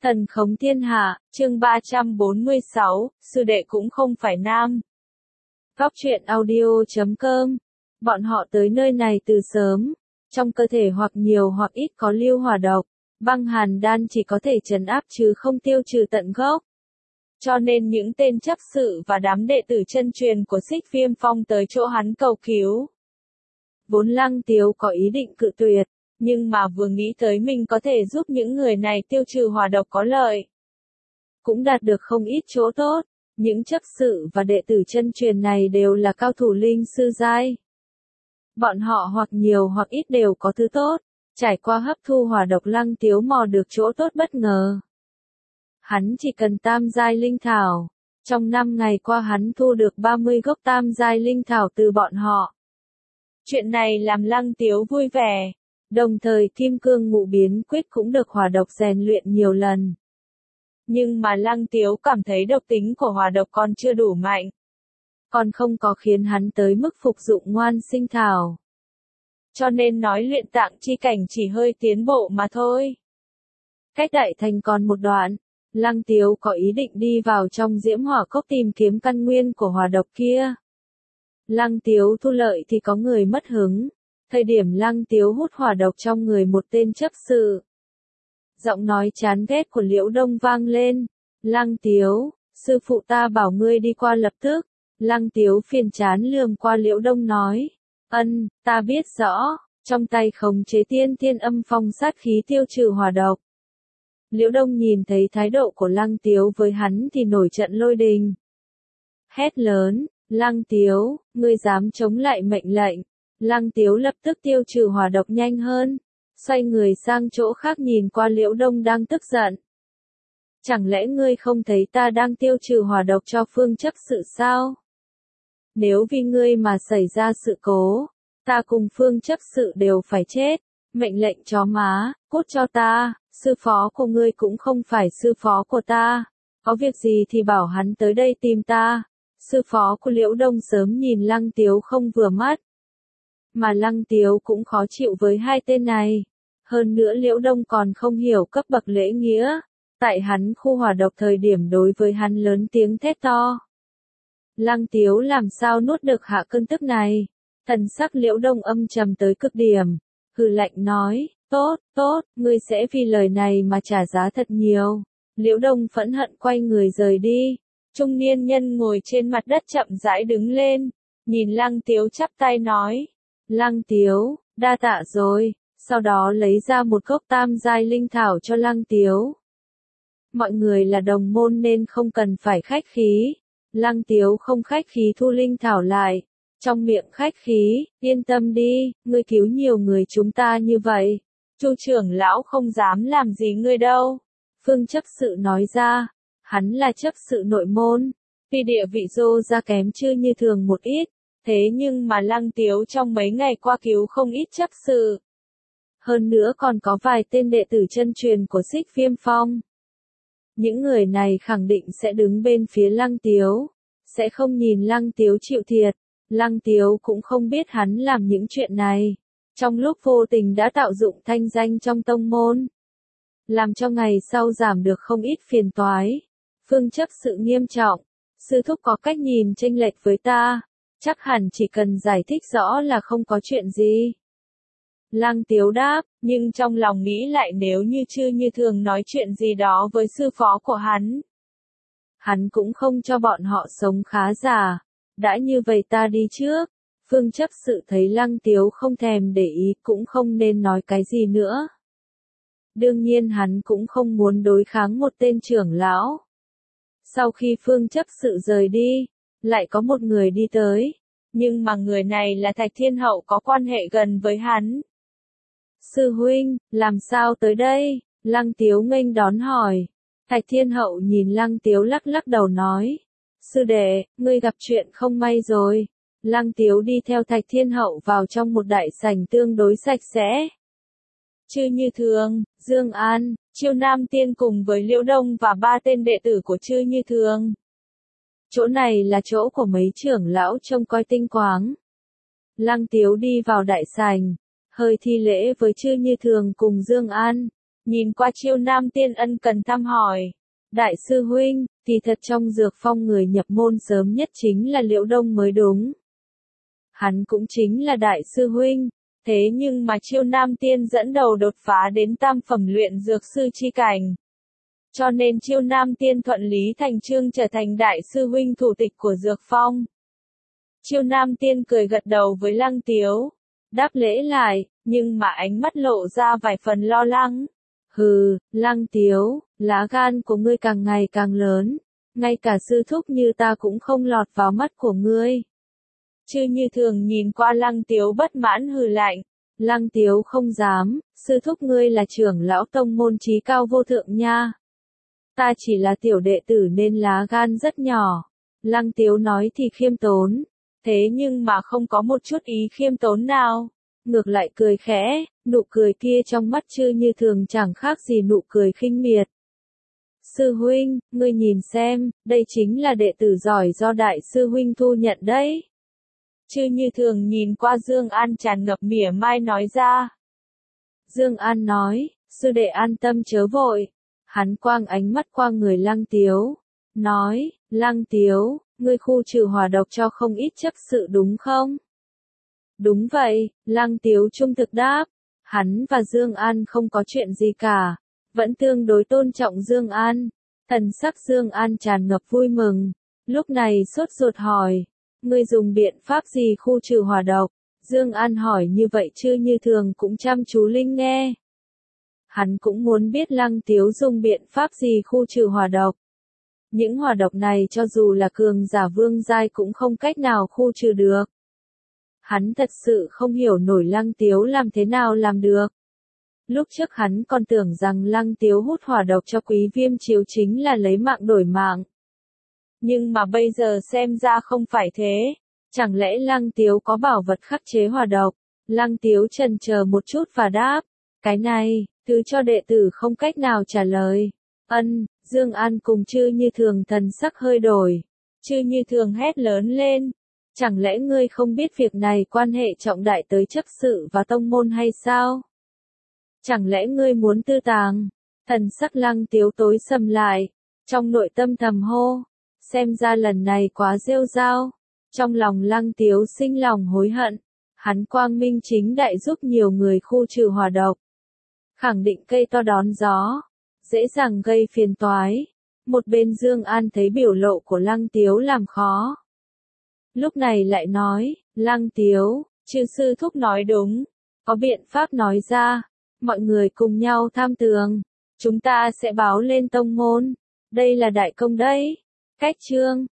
Thần khống thiên hạ, chương 346, sư đệ cũng không phải nam. Góc truyện audio.com. Bọn họ tới nơi này từ sớm. Trong cơ thể hoặc nhiều hoặc ít có lưu hỏa độc. Băng hàn đan chỉ có thể trấn áp chứ không tiêu trừ tận gốc. Cho nên những tên chấp sự và đám đệ tử chân truyền của Xích Viêm Phong tới chỗ hắn cầu cứu. Vốn Lăng Tiếu có ý định cự tuyệt, nhưng mà vừa nghĩ tới mình có thể giúp những người này tiêu trừ hỏa độc có lợi. Cũng đạt được không ít chỗ tốt, những chấp sự và đệ tử chân truyền này đều là cao thủ linh sư giai. Bọn họ hoặc nhiều hoặc ít đều có thứ tốt, trải qua hấp thu hỏa độc Lăng Tiếu mò được chỗ tốt bất ngờ. Hắn chỉ cần tam giai linh thảo, trong 5 ngày qua hắn thu được 30 gốc tam giai linh thảo từ bọn họ. Chuyện này làm Lăng Tiếu vui vẻ. Đồng thời kim cương ngũ biến quyết cũng được hỏa độc rèn luyện nhiều lần. Nhưng mà Lăng Tiếu cảm thấy độc tính của hỏa độc còn chưa đủ mạnh. Còn không có khiến hắn tới mức phục dụng ngoan sinh thảo. Cho nên nói luyện tạng chi cảnh chỉ hơi tiến bộ mà thôi. Cách đại thành còn một đoạn, Lăng Tiếu có ý định đi vào trong diễm hỏa cốc tìm kiếm căn nguyên của hỏa độc kia. Lăng Tiếu thu lợi thì có người mất hứng. Thời điểm Lăng Tiếu hút hỏa độc trong người một tên chấp sự. Giọng nói chán ghét của Liễu Đông vang lên. Lăng Tiếu, sư phụ ta bảo ngươi đi qua lập tức. Lăng Tiếu phiền chán lườm qua Liễu Đông nói. Ta biết rõ, trong tay khống chế tiên thiên âm phong sát khí tiêu trừ hỏa độc. Liễu Đông nhìn thấy thái độ của Lăng Tiếu với hắn thì nổi trận lôi đình. Hét lớn, Lăng Tiếu, ngươi dám chống lại mệnh lệnh. Lăng Tiếu lập tức tiêu trừ hỏa độc nhanh hơn, xoay người sang chỗ khác nhìn qua Liễu Đông đang tức giận. Chẳng lẽ ngươi không thấy ta đang tiêu trừ hỏa độc cho phương chấp sự sao? Nếu vì ngươi mà xảy ra sự cố, ta cùng phương chấp sự đều phải chết. Mệnh lệnh chó má, cút cho ta, sư phó của ngươi cũng không phải sư phó của ta. Có việc gì thì bảo hắn tới đây tìm ta. Sư phó của Liễu Đông sớm nhìn Lăng Tiếu không vừa mắt. Mà Lăng Tiếu cũng khó chịu với hai tên này. Hơn nữa Liễu Đông còn không hiểu cấp bậc lễ nghĩa. Tại hắn khu hỏa độc thời điểm đối với hắn lớn tiếng thét to. Lăng Tiếu làm sao nuốt được hạ cơn tức này. Thần sắc Liễu Đông âm trầm tới cực điểm. Hừ lạnh nói, tốt, ngươi sẽ vì lời này mà trả giá thật nhiều. Liễu Đông phẫn hận quay người rời đi. Trung niên nhân ngồi trên mặt đất chậm rãi đứng lên. Nhìn Lăng Tiếu chắp tay nói. Lăng Tiếu, đa tạ rồi, sau đó lấy ra một gốc tam giai linh thảo cho Lăng Tiếu. Mọi người là đồng môn nên không cần phải khách khí. Lăng Tiếu không khách khí thu linh thảo lại. Trong miệng khách khí, yên tâm đi, ngươi cứu nhiều người chúng ta như vậy. Chu trưởng lão không dám làm gì ngươi đâu. Phương chấp sự nói ra, hắn là chấp sự nội môn. Vì địa vị Dô ra kém chưa như thường một ít. Thế nhưng mà Lăng Tiếu trong mấy ngày qua cứu không ít chấp sự. Hơn nữa còn có vài tên đệ tử chân truyền của Xích Viêm Phong. Những người này khẳng định sẽ đứng bên phía Lăng Tiếu. Sẽ không nhìn Lăng Tiếu chịu thiệt. Lăng Tiếu cũng không biết hắn làm những chuyện này. Trong lúc vô tình đã tạo dụng thanh danh trong tông môn. Làm cho ngày sau giảm được không ít phiền toái. Phương chấp sự nghiêm trọng. Sư thúc có cách nhìn chênh lệch với ta. Chắc hẳn chỉ cần giải thích rõ là không có chuyện gì. Lăng Tiếu đáp, nhưng trong lòng nghĩ lại nếu như Chư Như Thường nói chuyện gì đó với sư phó của hắn. Hắn cũng không cho bọn họ sống khá giả. Đã như vậy ta đi trước. Phương chấp sự thấy Lăng Tiếu không thèm để ý cũng không nên nói cái gì nữa. Đương nhiên hắn cũng không muốn đối kháng một tên trưởng lão. Sau khi Phương chấp sự rời đi, lại có một người đi tới. Nhưng mà người này là Thạch Thiên Hậu có quan hệ gần với hắn. Sư huynh, làm sao tới đây? Lăng Tiếu nghênh đón hỏi. Thạch Thiên Hậu nhìn Lăng Tiếu lắc lắc đầu nói. Sư đệ, ngươi gặp chuyện không may rồi. Lăng Tiếu đi theo Thạch Thiên Hậu vào trong một đại sảnh tương đối sạch sẽ. Chư Như Thường, Dương An, Chiêu Nam Tiên cùng với Liễu Đông và 3 tên đệ tử của Chư Như Thường. Chỗ này là chỗ của mấy trưởng lão trông coi tinh quáng. Lăng Tiếu đi vào đại sảnh, hơi thi lễ với Chư Như Thường cùng Dương An. nhìn qua Chiêu Nam Tiên ân cần thăm hỏi. Đại sư huynh, thì thật trong Dược Phong người nhập môn sớm nhất chính là Liễu Đông mới đúng. Hắn cũng chính là đại sư huynh, thế nhưng mà Chiêu Nam Tiên dẫn đầu đột phá đến tam phẩm luyện dược sư chi cảnh. Cho nên Chiêu Nam Tiên thuận lý thành chương trở thành đại sư huynh thủ tịch của Dược Phong. Chiêu Nam Tiên cười gật đầu với Lăng Tiếu, đáp lễ lại, nhưng mà ánh mắt lộ ra vài phần lo lắng. Hừ, Lăng Tiếu, lá gan của ngươi càng ngày càng lớn, ngay cả sư thúc như ta cũng không lọt vào mắt của ngươi. Chư Như Thường nhìn qua Lăng Tiếu bất mãn hừ lạnh. Lăng Tiếu không dám, sư thúc ngươi là trưởng lão tông môn trí cao vô thượng nha. Ta chỉ là tiểu đệ tử nên lá gan rất nhỏ. Lăng Tiếu nói thì khiêm tốn, thế nhưng mà không có một chút ý khiêm tốn nào. Ngược lại cười khẽ, nụ cười kia trong mắt Chư Như Thường chẳng khác gì nụ cười khinh miệt. Sư huynh, ngươi nhìn xem, đây chính là đệ tử giỏi do đại sư huynh thu nhận đấy. Chư Như Thường nhìn qua Dương An tràn ngập mỉa mai nói ra. Dương An nói, sư đệ an tâm chớ vội. Hắn quang ánh mắt qua người Lăng Tiếu, nói, Lăng Tiếu, ngươi khu trừ hỏa độc cho không ít chấp sự đúng không? Đúng vậy, Lăng Tiếu trung thực đáp. Hắn và Dương An không có chuyện gì cả, vẫn tương đối tôn trọng Dương An. Thần sắc Dương An tràn ngập vui mừng, lúc này sốt ruột hỏi, ngươi dùng biện pháp gì khu trừ hỏa độc? Dương An hỏi như vậy Chư Như Thường cũng chăm chú linh nghe. Hắn cũng muốn biết Lăng Tiếu dùng biện pháp gì khu trừ hỏa độc. Những hỏa độc này cho dù là cường giả vương giai cũng không cách nào khu trừ được. Hắn thật sự không hiểu nổi Lăng Tiếu làm thế nào làm được. Lúc trước hắn còn tưởng rằng Lăng Tiếu hút hỏa độc cho Quý Viêm Chiếu chính là lấy mạng đổi mạng. Nhưng mà bây giờ xem ra không phải thế. Chẳng lẽ Lăng Tiếu có bảo vật khắc chế hỏa độc? Lăng Tiếu chần chờ một chút và đáp. Cái này, thứ cho đệ tử không cách nào trả lời. Dương An cùng Chư Như Thường thần sắc hơi đổi. Chư Như Thường hét lớn lên. Chẳng lẽ ngươi không biết việc này quan hệ trọng đại tới chấp sự và tông môn hay sao? Chẳng lẽ ngươi muốn tư tàng? Thần sắc Lăng Tiếu tối sầm lại. Trong nội tâm thầm hô. Xem ra lần này quá rêu rao. Trong lòng Lăng Tiếu sinh lòng hối hận. Hắn quang minh chính đại giúp nhiều người khu trừ hỏa độc. Khẳng định cây to đón gió. Dễ dàng gây phiền toái. Một bên Dương An thấy biểu lộ của Lăng Tiếu làm khó. Lúc này lại nói, Lăng Tiếu, chư sư thúc nói đúng. Có biện pháp nói ra. Mọi người cùng nhau tham tường. Chúng ta sẽ báo lên tông môn. Đây là đại công đấy. Cách chương